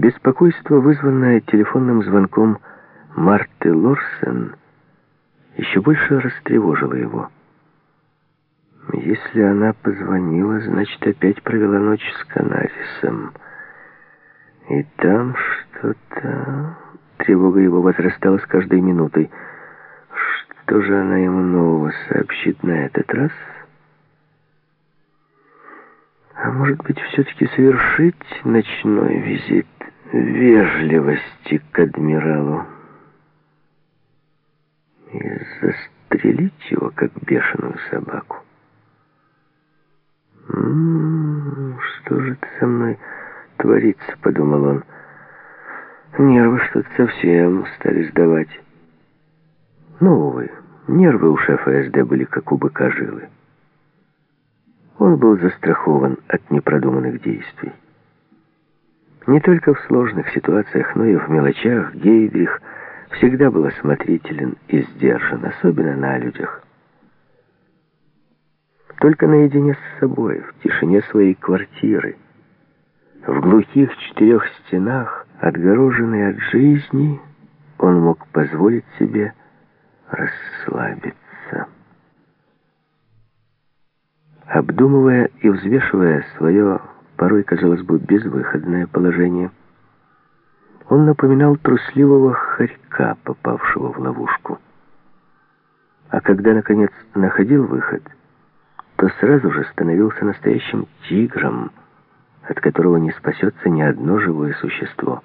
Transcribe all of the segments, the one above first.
Беспокойство, вызванное телефонным звонком Марты Лорсен, еще больше растревожило его. Если она позвонила, значит, опять провела ночь с Канарисом. И там что-то... Тревога его возрастала с каждой минутой. Что же она ему нового сообщит на этот раз? А может быть, все-таки совершить ночной визит вежливости к адмиралу и застрелить его, как бешеную собаку? Что же это со мной творится, подумал он. Нервы что-то совсем стали сдавать. Ну, увы, нервы у шефа СД были как у быка жилы. Он был застрахован от непродуманных действий. Не только в сложных ситуациях, но и в мелочах Гейдрих всегда был осмотрителен и сдержан, особенно на людях. Только наедине с собой, в тишине своей квартиры, в глухих 4 стенах, отгороженный от жизни, он мог позволить себе расслабиться. Обдумывая и взвешивая свое, порой, казалось бы, безвыходное положение, он напоминал трусливого хорька, попавшего в ловушку. А когда, наконец, находил выход, то сразу же становился настоящим тигром, от которого не спасется ни одно живое существо.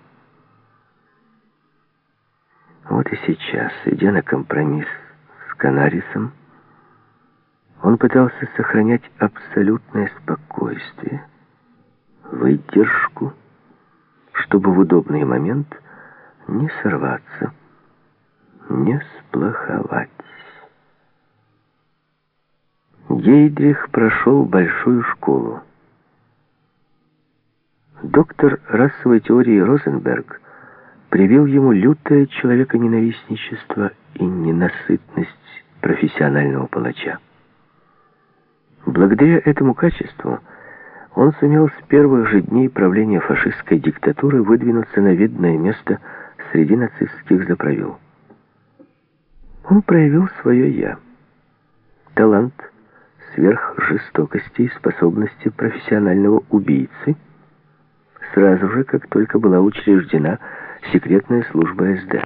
Вот и сейчас, идя на компромисс с Канарисом, он пытался сохранять абсолютное спокойствие, выдержку, чтобы в удобный момент не сорваться, не сплоховать. Гейдрих прошел большую школу. Доктор расовой теории Розенберг привил ему лютое человеконенавистничество и ненасытность профессионального палача. Благодаря этому качеству он сумел с первых же дней правления фашистской диктатуры выдвинуться на видное место среди нацистских заправил. Он проявил свое «я». Талант, сверхжестокости и способности профессионального убийцы сразу же, как только была учреждена секретная служба СД.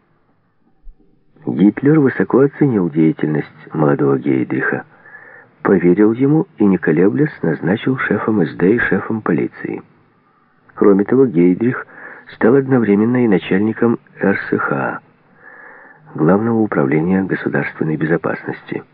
Гитлер высоко оценил деятельность молодого Гейдриха, поверил ему и, не колеблясь, назначил шефом СД и шефом полиции. Кроме того, Гейдрих стал одновременно и начальником РСХА, Главного управления государственной безопасности,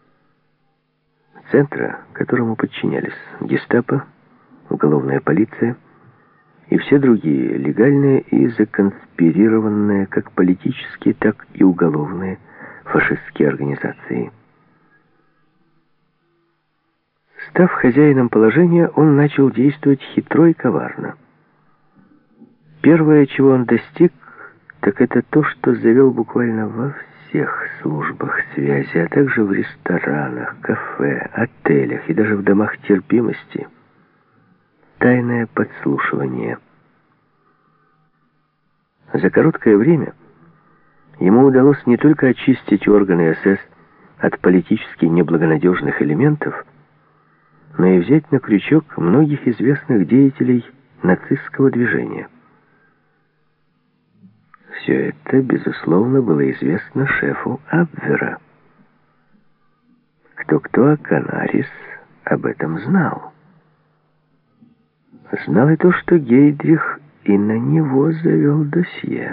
центра, которому подчинялись гестапо, уголовная полиция и все другие легальные и законспирированные как политические, так и уголовные фашистские организации. Став хозяином положения, он начал действовать хитро и коварно. Первое, чего он достиг, так это то, что завел буквально во всех службах связи, а также в ресторанах, кафе, отелях и даже в домах терпимости тайное подслушивание. За короткое время ему удалось не только очистить органы СС от политически неблагонадежных элементов, но и взять на крючок многих известных деятелей нацистского движения. Все это, безусловно, было известно шефу Абвера. Кто-кто, а Канарис об этом знал. Знал и то, что Гейдрих и на него завел досье.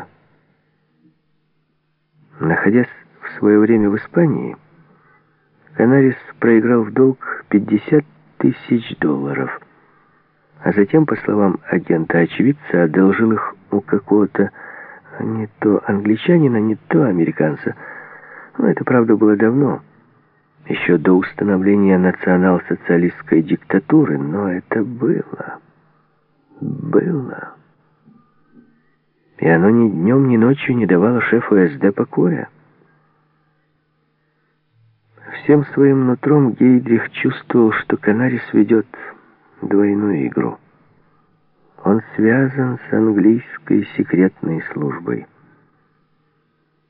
Находясь в свое время в Испании, Канарис проиграл в долг $50 000, а затем, по словам агента-очевидца, одолжил их у какого-то не то англичанина, не то американца. Но это, правда, было давно, еще до установления национал-социалистской диктатуры, но это было. И оно ни днем, ни ночью не давало шефу СД покоя. Всем своим нутром Гейдрих чувствовал, что Канарис ведет двойную игру. Он связан с английской секретной службой.